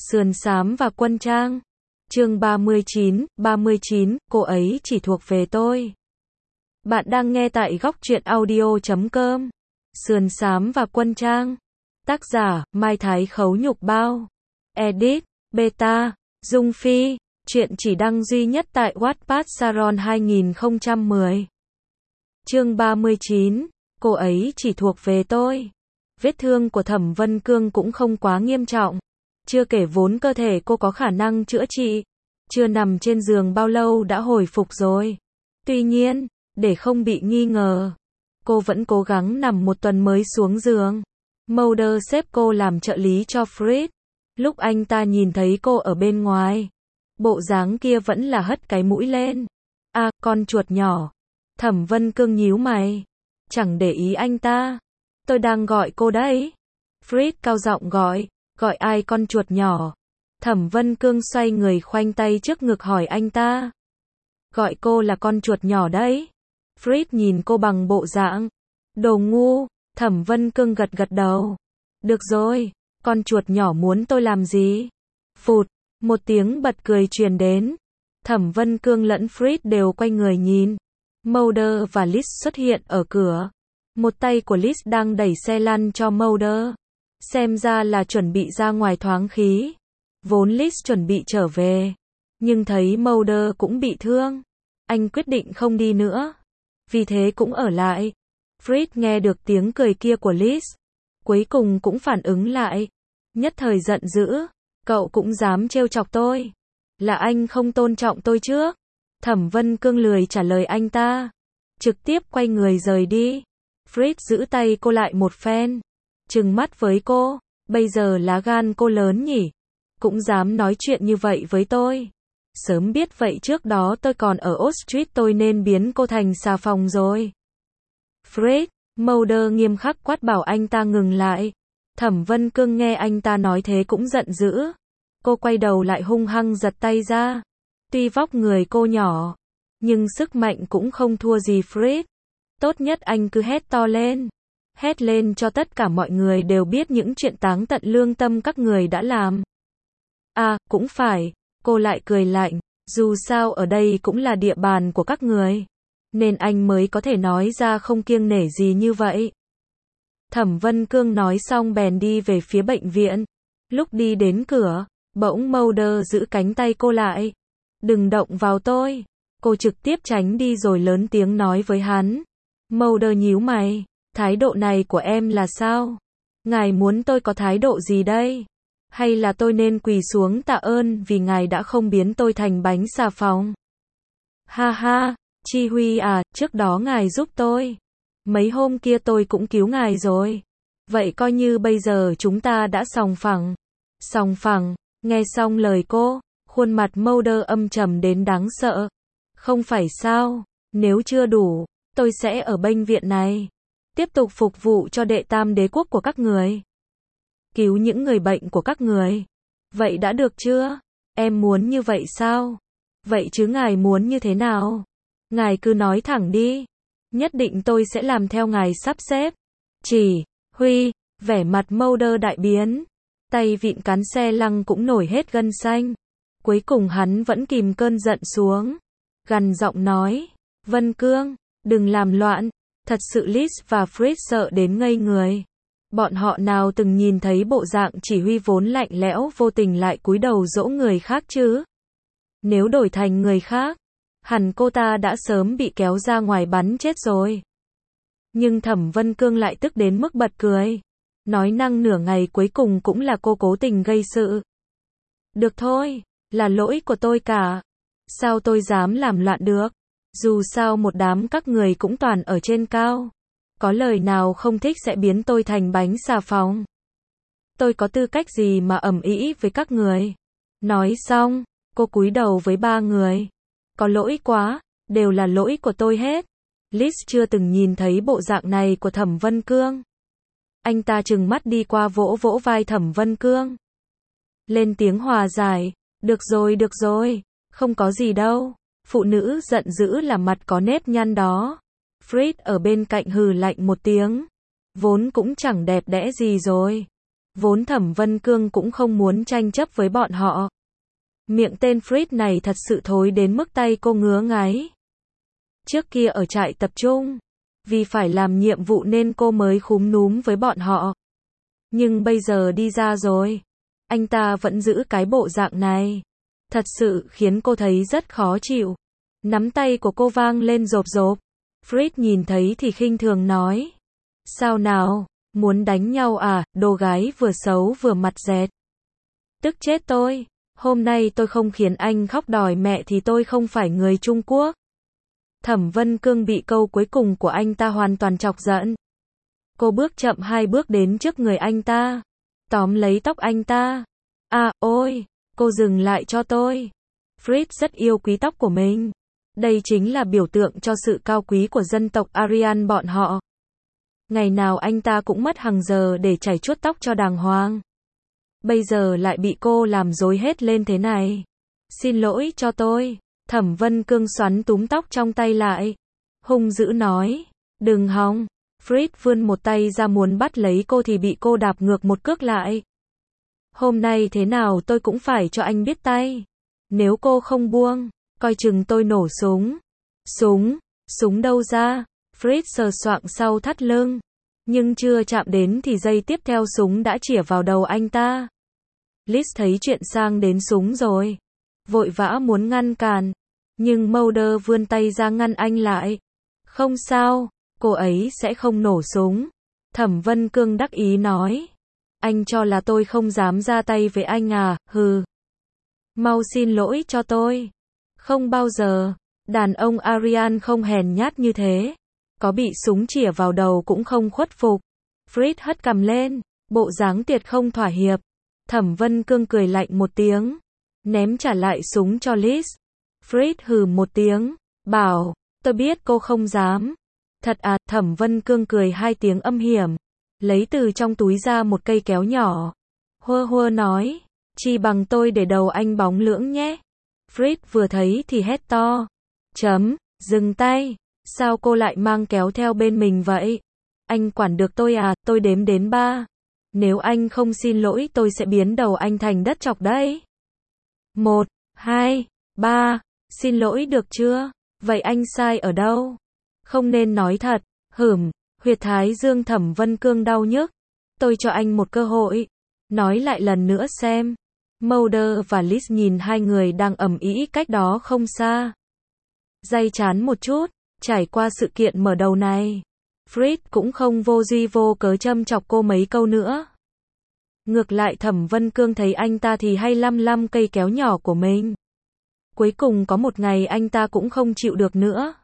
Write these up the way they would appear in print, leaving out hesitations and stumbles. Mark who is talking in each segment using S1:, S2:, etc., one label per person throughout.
S1: Sườn xám và quân trang. Chương 39, cô ấy chỉ thuộc về tôi. Bạn đang nghe tại góc truyện audio.com. Sườn xám và quân trang. Tác giả, Mai Thái Khấu Nhục Bao. Edit, Beta, Dung Phi. Chuyện chỉ đăng duy nhất tại Wattpad Saron 2010. Chương 39, cô ấy chỉ thuộc về tôi. Vết thương của Thẩm Vân Cương cũng không quá nghiêm trọng. Chưa kể vốn cơ thể cô có khả năng chữa trị. Chưa nằm trên giường bao lâu đã hồi phục rồi. Tuy nhiên, để không bị nghi ngờ, cô vẫn cố gắng nằm một tuần mới xuống giường. Mulder xếp cô làm trợ lý cho Fritz. Lúc anh ta nhìn thấy cô ở bên ngoài, bộ dáng kia vẫn là hất cái mũi lên. À, con chuột nhỏ. Thẩm Vân Cương nhíu mày. Chẳng để ý anh ta. Tôi đang gọi cô đấy. Fritz cao giọng gọi. Gọi ai con chuột nhỏ? Thẩm Vân Cương xoay người khoanh tay trước ngực hỏi anh ta. Gọi cô là con chuột nhỏ đấy. Fritz nhìn cô bằng bộ dạng đồ ngu. Thẩm Vân Cương gật gật đầu. Được rồi, con chuột nhỏ muốn tôi làm gì? Phụt, một tiếng bật cười truyền đến. Thẩm Vân Cương lẫn Fritz đều quay người nhìn. Mulder và Liz xuất hiện ở cửa. Một tay của Liz đang đẩy xe lăn cho Mulder. Xem ra là chuẩn bị ra ngoài thoáng khí. Vốn Liz chuẩn bị trở về, nhưng thấy Mulder cũng bị thương. Anh quyết định không đi nữa. Vì thế cũng ở lại. Fritz nghe được tiếng cười kia của Liz. Cuối cùng cũng phản ứng lại. Nhất thời giận dữ. Cậu cũng dám trêu chọc tôi. Là anh không tôn trọng tôi trước. Thẩm Vân Cương lười trả lời anh ta. Trực tiếp quay người rời đi. Fritz giữ tay cô lại một phen. Trừng mắt với cô. Bây giờ lá gan cô lớn nhỉ? Cũng dám nói chuyện như vậy với tôi. Sớm biết vậy trước đó tôi còn ở Oak Street tôi nên biến cô thành xà phòng rồi. Fritz, Mulder nghiêm khắc quát bảo anh ta ngừng lại. Thẩm Vân Cương nghe anh ta nói thế cũng giận dữ. Cô quay đầu lại hung hăng giật tay ra. Tuy vóc người cô nhỏ, nhưng sức mạnh cũng không thua gì Fritz. Tốt nhất anh cứ hét to lên. Hét lên cho tất cả mọi người đều biết những chuyện táng tận lương tâm các người đã làm. À, cũng phải, cô lại cười lạnh, dù sao ở đây cũng là địa bàn của các người, nên anh mới có thể nói ra không kiêng nể gì như vậy. Thẩm Vân Cương nói xong bèn đi về phía bệnh viện. Lúc đi đến cửa, bỗng Mulder giữ cánh tay cô lại. Đừng động vào tôi. Cô trực tiếp tránh đi rồi lớn tiếng nói với hắn. Mulder nhíu mày. Thái độ này của em là sao? Ngài muốn tôi có thái độ gì đây? Hay là tôi nên quỳ xuống tạ ơn vì ngài đã không biến tôi thành bánh xà phòng? Ha ha, Chi Huy à, trước đó ngài giúp tôi. Mấy hôm kia tôi cũng cứu ngài rồi. Vậy coi như bây giờ chúng ta đã sòng phẳng. Sòng phẳng, nghe xong lời cô, khuôn mặt Mulder âm trầm đến đáng sợ. Không phải sao, nếu chưa đủ, tôi sẽ ở bệnh viện này. Tiếp tục phục vụ cho đệ tam đế quốc của các người. Cứu những người bệnh của các người. Vậy đã được chưa? Em muốn như vậy sao? Vậy chứ ngài muốn như thế nào? Ngài cứ nói thẳng đi. Nhất định tôi sẽ làm theo ngài sắp xếp. Chỉ, Huy, vẻ mặt Mulder đại biến. Tay vịn cán xe lăng cũng nổi hết gân xanh. Cuối cùng hắn vẫn kìm cơn giận xuống. Gằn giọng nói. Vân Cương, đừng làm loạn. Thật sự Liz và Fritz sợ đến ngây người. Bọn họ nào từng nhìn thấy bộ dạng chỉ huy vốn lạnh lẽo vô tình lại cúi đầu dỗ người khác chứ? Nếu đổi thành người khác, hẳn cô ta đã sớm bị kéo ra ngoài bắn chết rồi. Nhưng Thẩm Vân Cương lại tức đến mức bật cười. Nói năng nửa ngày cuối cùng cũng là cô cố tình gây sự. Được thôi, là lỗi của tôi cả. Sao tôi dám làm loạn được? Dù sao một đám các người cũng toàn ở trên cao. Có lời nào không thích sẽ biến tôi thành bánh xà phòng. Tôi có tư cách gì mà ầm ĩ với các người? Nói xong, cô cúi đầu với ba người. Có lỗi quá, đều là lỗi của tôi hết. Liz chưa từng nhìn thấy bộ dạng này của Thẩm Vân Cương. Anh ta trừng mắt đi qua vỗ vỗ vai Thẩm Vân Cương. Lên tiếng hòa giải. Được rồi, không có gì đâu. Phụ nữ giận dữ là mặt có nếp nhăn đó. Fritz ở bên cạnh hừ lạnh một tiếng. Vốn cũng chẳng đẹp đẽ gì rồi. Vốn Thẩm Vân Cương cũng không muốn tranh chấp với bọn họ. Miệng tên Fritz này thật sự thối đến mức tay cô ngứa ngáy. Trước kia ở trại tập trung, vì phải làm nhiệm vụ nên cô mới khúm núm với bọn họ. Nhưng bây giờ đi ra rồi, anh ta vẫn giữ cái bộ dạng này. Thật sự khiến cô thấy rất khó chịu. Nắm tay của cô vang lên rộp rộp. Fritz nhìn thấy thì khinh thường nói. Sao nào, muốn đánh nhau à, đồ gái vừa xấu vừa mặt dẹt. Tức chết tôi, hôm nay tôi không khiến anh khóc đòi mẹ thì tôi không phải người Trung Quốc. Thẩm Vân Cương bị câu cuối cùng của anh ta hoàn toàn chọc giận. Cô bước chậm 2 bước đến trước người anh ta, tóm lấy tóc anh ta. À, ôi, cô dừng lại cho tôi. Fritz rất yêu quý tóc của mình. Đây chính là biểu tượng cho sự cao quý của dân tộc Aryan bọn họ. Ngày nào anh ta cũng mất hàng giờ để chải chuốt tóc cho đàng hoàng. Bây giờ lại bị cô làm rối hết lên thế này. Xin lỗi cho tôi. Thẩm Vân Cương xoắn túm tóc trong tay lại. Hung dữ nói. Đừng hòng. Fritz vươn một tay ra muốn bắt lấy cô thì bị cô đạp ngược một cước lại. Hôm nay thế nào tôi cũng phải cho anh biết tay. Nếu cô không buông, coi chừng tôi nổ súng. Súng đâu ra? Fritz sờ soạng sau thắt lưng. Nhưng chưa chạm đến thì giây tiếp theo súng đã chĩa vào đầu anh ta. Liz thấy chuyện sang đến súng rồi. Vội vã muốn ngăn cản. Nhưng Mulder vươn tay ra ngăn anh lại. Không sao, cô ấy sẽ không nổ súng. Thẩm Vân Cương đắc ý nói. Anh cho là tôi không dám ra tay với anh à, hừ. Mau xin lỗi cho tôi. Không bao giờ, đàn ông Aryan không hèn nhát như thế. Có bị súng chĩa vào đầu cũng không khuất phục. Fritz hất cằm lên, bộ dáng tuyệt không thỏa hiệp. Thẩm Vân Cương cười lạnh một tiếng, ném trả lại súng cho Liz. Fritz hừ một tiếng, bảo, tôi biết cô không dám. Thật à, Thẩm Vân Cương cười 2 tiếng âm hiểm, lấy từ trong túi ra một cây kéo nhỏ. Hua hua nói, chi bằng tôi để đầu anh bóng lưỡng nhé. Fritz vừa thấy thì hét to. Dừng tay. Sao cô lại mang kéo theo bên mình vậy? Anh quản được tôi à, tôi đếm đến 3. Nếu anh không xin lỗi tôi sẽ biến đầu anh thành đất chọc đấy. 1, 2, 3, xin lỗi được chưa? Vậy anh sai ở đâu? Không nên nói thật. Huyệt thái dương Thẩm Vân Cương đau nhức. Tôi cho anh một cơ hội. Nói lại lần nữa xem. Mulder và Liz nhìn hai người đang ầm ĩ cách đó không xa. Day chán một chút. Trải qua sự kiện mở đầu này, Fritz cũng không vô duy vô cớ châm chọc cô mấy câu nữa. Ngược lại Thẩm Vân Cương thấy anh ta thì hay lăm cây kéo nhỏ của mình. Cuối cùng có một ngày anh ta cũng không chịu được nữa.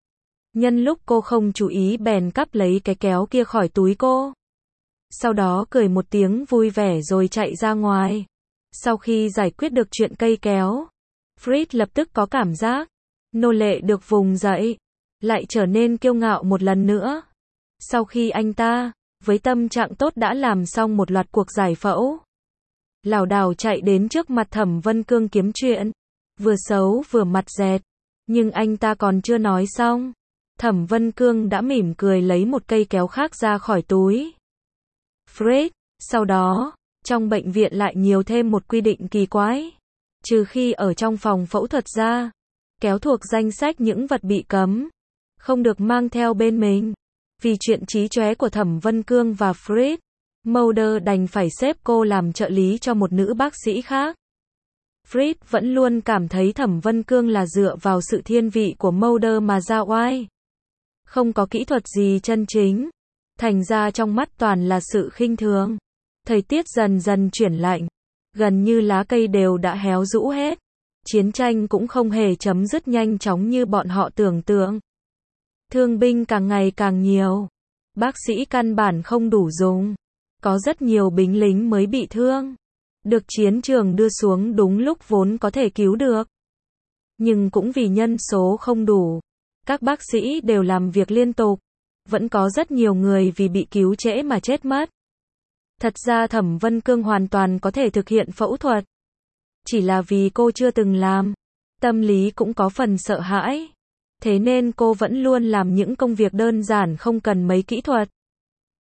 S1: Nhân lúc cô không chú ý bèn cắp lấy cái kéo kia khỏi túi cô. Sau đó cười một tiếng vui vẻ rồi chạy ra ngoài. Sau khi giải quyết được chuyện cây kéo, Fritz lập tức có cảm giác nô lệ được vùng dậy, lại trở nên kiêu ngạo một lần nữa. Sau khi anh ta, với tâm trạng tốt đã làm xong một loạt cuộc giải phẫu, lảo đảo chạy đến trước mặt Thẩm Vân Cương kiếm chuyện, vừa xấu vừa mặt dẹt. Nhưng anh ta còn chưa nói xong, Thẩm Vân Cương đã mỉm cười lấy một cây kéo khác ra khỏi túi. Fritz, sau đó, trong bệnh viện lại nhiều thêm một quy định kỳ quái. Trừ khi ở trong phòng phẫu thuật ra, kéo thuộc danh sách những vật bị cấm, không được mang theo bên mình. Vì chuyện trí chóe của Thẩm Vân Cương và Fritz, Mulder đành phải xếp cô làm trợ lý cho một nữ bác sĩ khác. Fritz vẫn luôn cảm thấy Thẩm Vân Cương là dựa vào sự thiên vị của Mulder mà ra oai. Không có kỹ thuật gì chân chính. Thành ra trong mắt toàn là sự khinh thường. Thời tiết dần dần chuyển lạnh. Gần như lá cây đều đã héo rũ hết. Chiến tranh cũng không hề chấm dứt nhanh chóng như bọn họ tưởng tượng. Thương binh càng ngày càng nhiều. Bác sĩ căn bản không đủ dùng. Có rất nhiều binh lính mới bị thương. Được chiến trường đưa xuống đúng lúc vốn có thể cứu được. Nhưng cũng vì nhân số không đủ. Các bác sĩ đều làm việc liên tục. Vẫn có rất nhiều người vì bị cứu trễ mà chết mất. Thật ra Thẩm Vân Cương hoàn toàn có thể thực hiện phẫu thuật. Chỉ là vì cô chưa từng làm. Tâm lý cũng có phần sợ hãi. Thế nên cô vẫn luôn làm những công việc đơn giản không cần mấy kỹ thuật.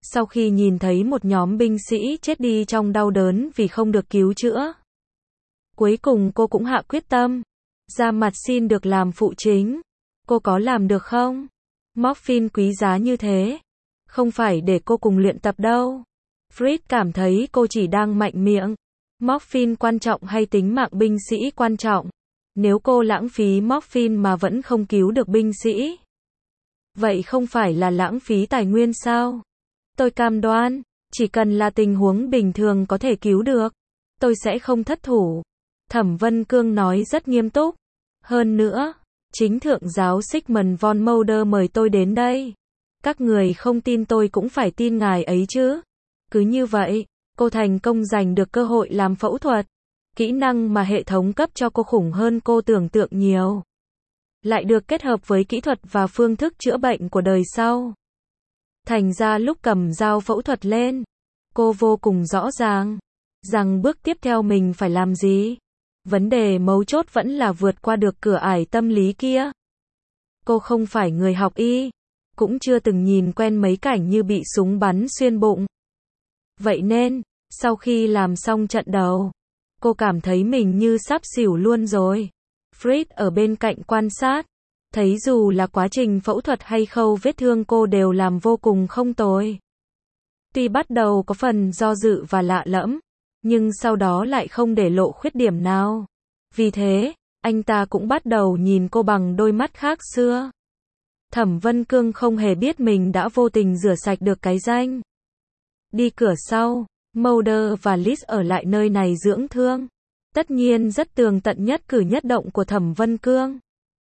S1: Sau khi nhìn thấy một nhóm binh sĩ chết đi trong đau đớn vì không được cứu chữa, cuối cùng cô cũng hạ quyết tâm, ra mặt xin được làm phụ chính. Cô có làm được không? Morphine quý giá như thế, không phải để cô cùng luyện tập đâu. Fritz cảm thấy cô chỉ đang mạnh miệng. Morphine quan trọng hay tính mạng binh sĩ quan trọng? Nếu cô lãng phí morphine mà vẫn không cứu được binh sĩ, vậy không phải là lãng phí tài nguyên sao? Tôi cam đoan, chỉ cần là tình huống bình thường có thể cứu được, tôi sẽ không thất thủ. Thẩm Vân Cương nói rất nghiêm túc. Hơn nữa, chính thượng giáo Sigmund von Mulder mời tôi đến đây. Các người không tin tôi cũng phải tin ngài ấy chứ. Cứ như vậy, cô thành công giành được cơ hội làm phẫu thuật. Kỹ năng mà hệ thống cấp cho cô khủng hơn cô tưởng tượng nhiều. Lại được kết hợp với kỹ thuật và phương thức chữa bệnh của đời sau. Thành ra lúc cầm dao phẫu thuật lên, cô vô cùng rõ ràng rằng bước tiếp theo mình phải làm gì. Vấn đề mấu chốt vẫn là vượt qua được cửa ải tâm lý kia. Cô không phải người học y, cũng chưa từng nhìn quen mấy cảnh như bị súng bắn xuyên bụng. Vậy nên, sau khi làm xong trận đầu, cô cảm thấy mình như sắp xỉu luôn rồi. Fritz ở bên cạnh quan sát, thấy dù là quá trình phẫu thuật hay khâu vết thương cô đều làm vô cùng không tồi. Tuy bắt đầu có phần do dự và lạ lẫm, nhưng sau đó lại không để lộ khuyết điểm nào. Vì thế, anh ta cũng bắt đầu nhìn cô bằng đôi mắt khác xưa. Thẩm Vân Cương không hề biết mình đã vô tình rửa sạch được cái danh. Đi cửa sau, Mulder và Liz ở lại nơi này dưỡng thương. Tất nhiên rất tường tận nhất cử nhất động của Thẩm Vân Cương.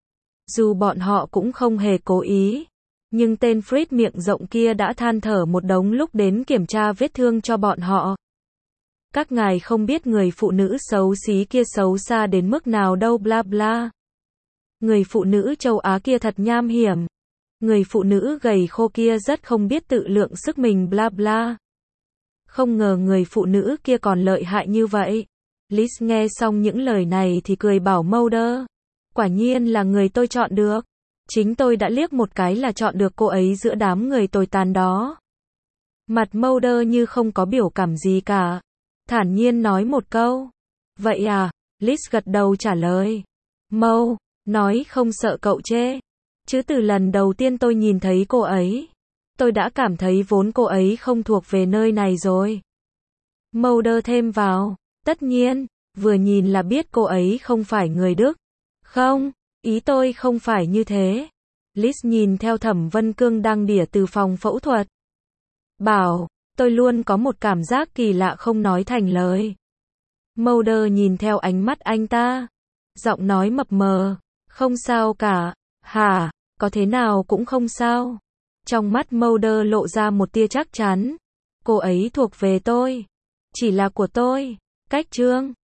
S1: Dù bọn họ cũng không hề cố ý, nhưng tên Fritz miệng rộng kia đã than thở một đống lúc đến kiểm tra vết thương cho bọn họ. Các ngài không biết người phụ nữ xấu xí kia xấu xa đến mức nào đâu bla bla. Người phụ nữ châu Á kia thật nham hiểm. Người phụ nữ gầy khô kia rất không biết tự lượng sức mình bla bla. Không ngờ người phụ nữ kia còn lợi hại như vậy. Liz nghe xong những lời này thì cười bảo Mulder. Quả nhiên là người tôi chọn được. Chính tôi đã liếc một cái là chọn được cô ấy giữa đám người tồi tàn đó. Mặt Mulder như không có biểu cảm gì cả. Thản nhiên nói một câu. Vậy à? Liz gật đầu trả lời. Mâu, nói không sợ cậu chê. Chứ từ lần đầu tiên tôi nhìn thấy cô ấy, tôi đã cảm thấy vốn cô ấy không thuộc về nơi này rồi. Mulder thêm vào. Tất nhiên, vừa nhìn là biết cô ấy không phải người Đức. Không, ý tôi không phải như thế. Liz nhìn theo Thẩm Vân Cương đang đỉa từ phòng phẫu thuật. Bảo, tôi luôn có một cảm giác kỳ lạ không nói thành lời. Mulder nhìn theo ánh mắt anh ta. Giọng nói mập mờ. Không sao cả. Hả, có thế nào cũng không sao. Trong mắt Mulder lộ ra một tia chắc chắn. Cô ấy thuộc về tôi. Chỉ là của tôi. Cách chương